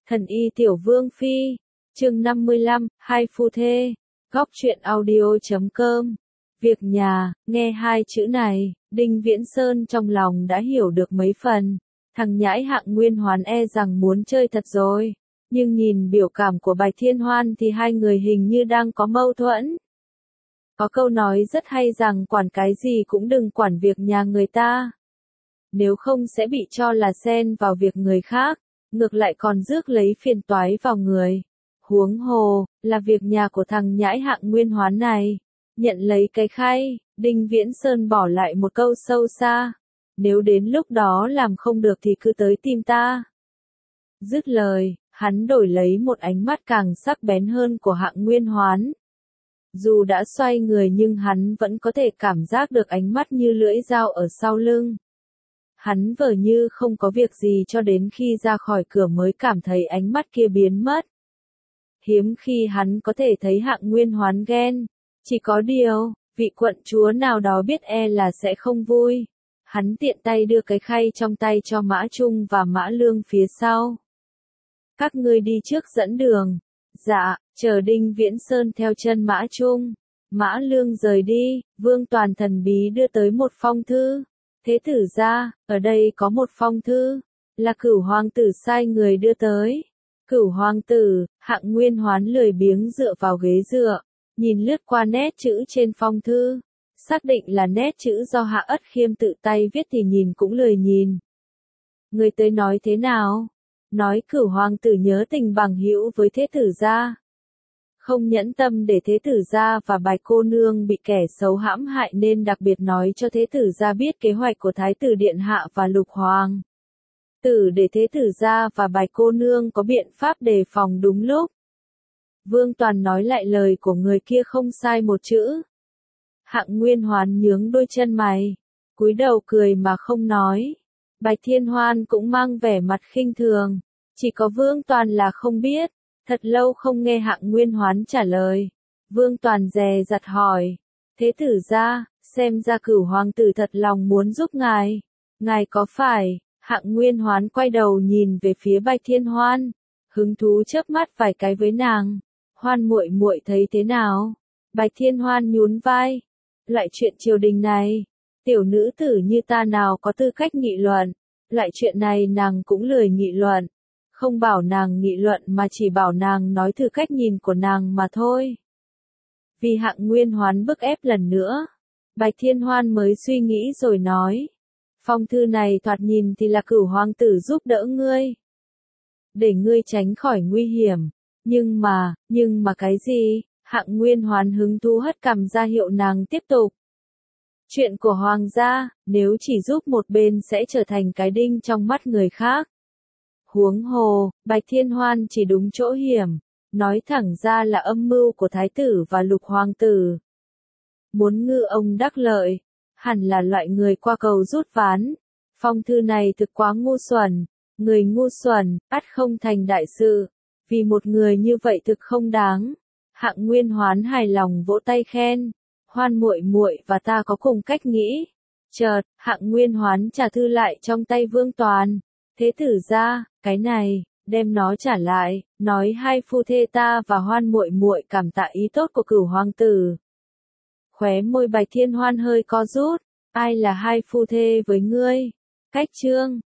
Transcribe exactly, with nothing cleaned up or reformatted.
Thần y tiểu vương phi, chương năm mươi lăm, hai phu thê, góc truyện audio chấm com. Việc nhà, nghe hai chữ này, Đinh Viễn Sơn trong lòng đã hiểu được mấy phần. Thằng nhãi Hạng Nguyên Hoán e rằng muốn chơi thật rồi. Nhưng nhìn biểu cảm của Bạch Thiên Hoan thì hai người hình như đang có mâu thuẫn. Có câu nói rất hay rằng quản cái gì cũng đừng quản việc nhà người ta. Nếu không sẽ bị cho là xen vào việc người khác, ngược lại còn rước lấy phiền toái vào người. Huống hồ, là việc nhà của thằng nhãi Hạng Nguyên Hoán này. Nhận lấy cái khay, Đinh Viễn Sơn bỏ lại một câu sâu xa. Nếu đến lúc đó làm không được thì cứ tới tìm ta. Dứt lời, hắn đổi lấy một ánh mắt càng sắc bén hơn của Hạng Nguyên Hoán. Dù đã xoay người nhưng hắn vẫn có thể cảm giác được ánh mắt như lưỡi dao ở sau lưng. Hắn vờ như không có việc gì cho đến khi ra khỏi cửa mới cảm thấy ánh mắt kia biến mất. Hiếm khi hắn có thể thấy Hạng Nguyên Hoán ghen. Chỉ có điều, vị quận chúa nào đó biết e là sẽ không vui. Hắn tiện tay đưa cái khay trong tay cho Mã Trung và Mã Lương phía sau. Các ngươi đi trước dẫn đường. Dạ, chờ Đinh Viễn Sơn theo chân Mã Trung. Mã Lương rời đi, Vương Toàn thần bí đưa tới một phong thư. Thế tử ra, ở đây có một phong thư. Là Cửu hoàng tử sai người đưa tới. Cửu hoàng tử, Hạng Nguyên Hoán lười biếng dựa vào ghế dựa. Nhìn lướt qua nét chữ trên phong thư. Xác định là nét chữ do Hạ Ất Khiêm tự tay viết thì nhìn cũng lười nhìn. Người tới nói thế nào? Nói Cửu hoàng tử nhớ tình bằng hữu với thế tử gia. Không nhẫn tâm để thế tử gia và Bạch cô nương bị kẻ xấu hãm hại nên đặc biệt nói cho thế tử gia biết kế hoạch của Thái tử Điện Hạ và Lục Hoàng tử để thế tử gia và Bạch cô nương có biện pháp đề phòng đúng lúc. Vương Toàn nói lại lời của người kia không sai một chữ. Hạng Nguyên Hoán nhướng đôi chân mày, cúi đầu cười mà không nói. Bạch Thiên Hoan cũng mang vẻ mặt khinh thường, chỉ có Vương Toàn là không biết. Thật lâu không nghe Hạng Nguyên Hoán trả lời. Vương Toàn dè dặt hỏi, thế tử gia, xem ra Cửu hoàng tử thật lòng muốn giúp ngài. Ngài có phải? Hạng Nguyên Hoán quay đầu nhìn về phía Bạch Thiên Hoan, hứng thú chớp mắt vài cái với nàng. Hoan muội muội thấy thế nào? Bạch Thiên Hoan nhún vai. Loại chuyện triều đình này, tiểu nữ tử như ta nào có tư cách nghị luận. Loại chuyện này nàng cũng lười nghị luận. Không bảo nàng nghị luận mà chỉ bảo nàng nói thử cách nhìn của nàng mà thôi. Vì Hạng Nguyên Hoán bức ép lần nữa, Bạch Thiên Hoan mới suy nghĩ rồi nói. Phong thư này thoạt nhìn thì là Cửu hoàng tử giúp đỡ ngươi. Để ngươi tránh khỏi nguy hiểm. Nhưng mà, nhưng mà cái gì? Hạng Nguyên Hoán hứng thú hất cằm ra hiệu nàng tiếp tục. Chuyện của hoàng gia, nếu chỉ giúp một bên sẽ trở thành cái đinh trong mắt người khác. Huống hồ, Bạch Thiên Hoan chỉ đúng chỗ hiểm, nói thẳng ra là âm mưu của Thái tử và Lục hoàng tử. Muốn ngư ông đắc lợi, hẳn là loại người qua cầu rút ván. Phong thư này thực quá ngu xuẩn, người ngu xuẩn, ắt không thành đại sự. Vì một người như vậy thực không đáng. Hạng Nguyên Hoán hài lòng vỗ tay khen. Hoan muội muội và ta có cùng cách nghĩ. Chợt, Hạng Nguyên Hoán trả thư lại trong tay Vương Toàn. Thế tử gia, cái này, đem nó trả lại, nói hai phu thê ta và Hoan muội muội cảm tạ ý tốt của Cửu hoàng tử. Khóe môi Bạch Thiên Hoan hơi co rút. Ai là hai phu thê với ngươi? Cách chương.